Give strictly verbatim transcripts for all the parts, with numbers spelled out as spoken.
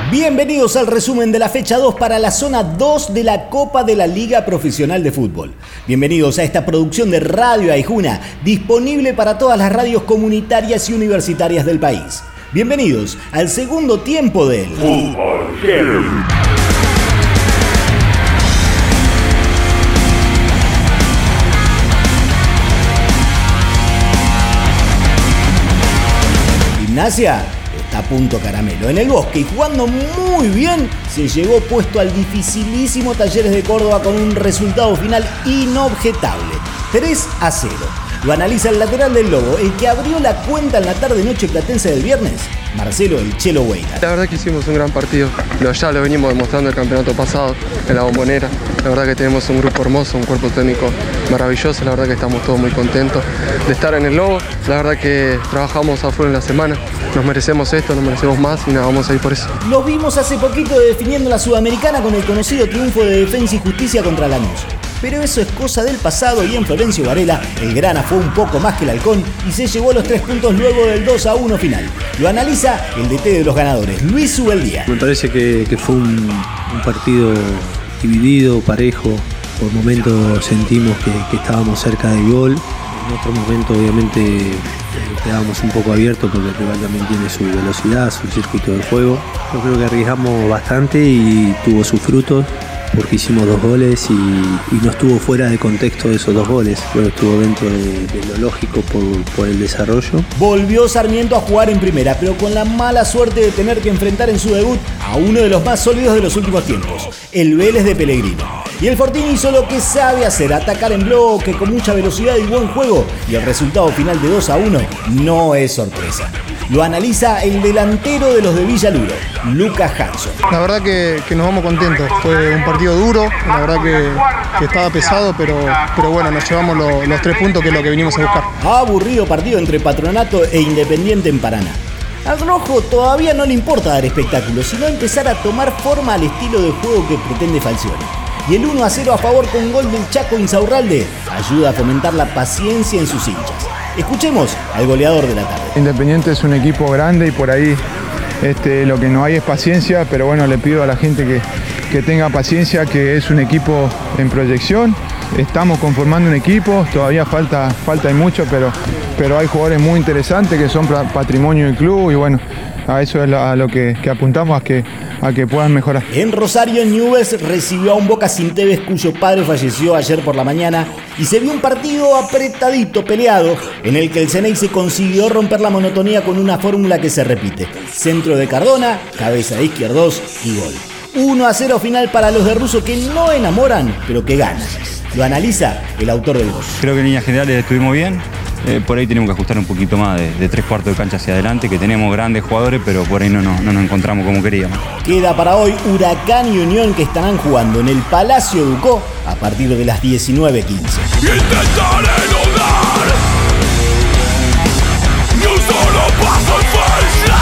Bienvenidos al resumen de la fecha dos para la zona dos de la Copa de la Liga Profesional de Fútbol. Bienvenidos a esta producción de Radio Aijuna, disponible para todas las radios comunitarias y universitarias del país. Bienvenidos al segundo tiempo del Fútbol Heavy. Gimnasia está a punto caramelo. En el Bosque y jugando muy bien, se llevó puesto al dificilísimo Talleres de Córdoba con un resultado final inobjetable. tres a cero. Lo analiza el lateral del Lobo, el que abrió la cuenta en la tarde-noche platense del viernes, Marcelo El Chelo Hueyla. La verdad que hicimos un gran partido. Lo, ya lo venimos demostrando el campeonato pasado en la Bombonera. La verdad que tenemos un grupo hermoso, un cuerpo técnico maravilloso. La verdad que estamos todos muy contentos de estar en el Lobo. La verdad que trabajamos a full en la semana. Nos merecemos esto, nos merecemos más y nada, vamos a ir por eso. Los vimos hace poquito definiendo la Sudamericana con el conocido triunfo de Defensa y Justicia contra Lanús. Pero eso es cosa del pasado y en Florencio Varela el Grana fue un poco más que el Halcón y se llevó los tres puntos luego del dos a uno final. Lo analiza el D T de los ganadores, Luis Ubeldía. Me parece que, que fue un, un partido dividido, parejo. Por momentos sentimos que, que estábamos cerca del gol. En otro momento obviamente eh, quedábamos un poco abiertos porque el rival también tiene su velocidad, su circuito de juego. Yo creo que arriesgamos bastante y tuvo sus frutos, porque hicimos dos goles y, y no estuvo fuera de contexto de esos dos goles. Bueno, estuvo dentro de, de lo lógico por, por el desarrollo. Volvió Sarmiento a jugar en primera, pero con la mala suerte de tener que enfrentar en su debut a uno de los más sólidos de los últimos tiempos, el Vélez de Pellegrino. Y el Fortín hizo lo que sabe hacer, atacar en bloque, con mucha velocidad y buen juego, y el resultado final de dos a uno no es sorpresa. Lo analiza el delantero de los de Villaluro, Lucas Hanson. La verdad que, que nos vamos contentos, fue un partido duro, la verdad que, que estaba pesado, pero, pero bueno, nos llevamos lo, los tres puntos que es lo que vinimos a buscar. Aburrido partido entre Patronato e Independiente en Paraná. Al rojo todavía no le importa dar espectáculo, sino empezar a tomar forma al estilo de juego que pretende Falcioni. Y el uno a cero a favor con gol del Chaco Insaurralde ayuda a fomentar la paciencia en sus hinchas. Escuchemos al goleador de la tarde. Independiente es un equipo grande y por ahí este, lo que no hay es paciencia, pero bueno, le pido a la gente que, que tenga paciencia, que es un equipo en proyección. Estamos conformando un equipo, todavía falta, falta y mucho, pero, pero hay jugadores muy interesantes que son patrimonio del club y bueno, a eso es a lo que, que apuntamos, a que, a que puedan mejorar. En Rosario, Newell's recibió a un Boca Sin Tevez cuyo padre falleció ayer por la mañana y se vio un partido apretadito, peleado, en el que el Ceneice consiguió romper la monotonía con una fórmula que se repite. Centro de Cardona, cabeza de Izquierdos y gol. uno a cero final para los de Russo, que no enamoran, pero que ganan. Lo analiza el autor del gol. Creo que en líneas generales estuvimos bien. Eh, por ahí tenemos que ajustar un poquito más de, de tres cuartos de cancha hacia adelante, que tenemos grandes jugadores, pero por ahí no, no, no nos encontramos como queríamos. Queda para hoy Huracán y Unión, que estarán jugando en el Palacio Ducó a partir de las diecinueve quince. Intentaré no dar ni un solo paso en falsa.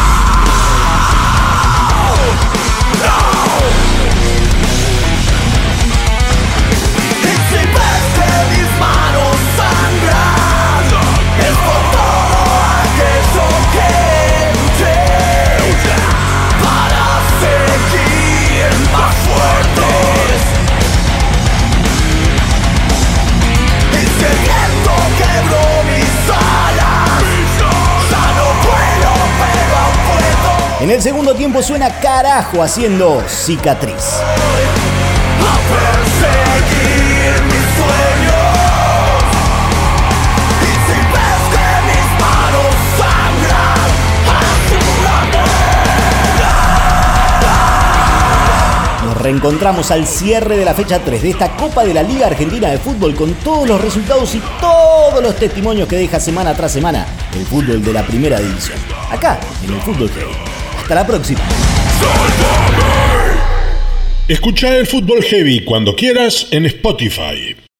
En el segundo tiempo suena Carajo haciendo Cicatriz. A perseguir mis sueños y si ves que mis manos sangran, ayúdame. Nos reencontramos al cierre de la fecha tres de esta Copa de la Liga Argentina de Fútbol con todos los resultados y todos los testimonios que deja semana tras semana el fútbol de la primera división. Acá, en el Fútbol Heavy. Hasta la próxima. Escucha el Fútbol Heavy cuando quieras en Spotify.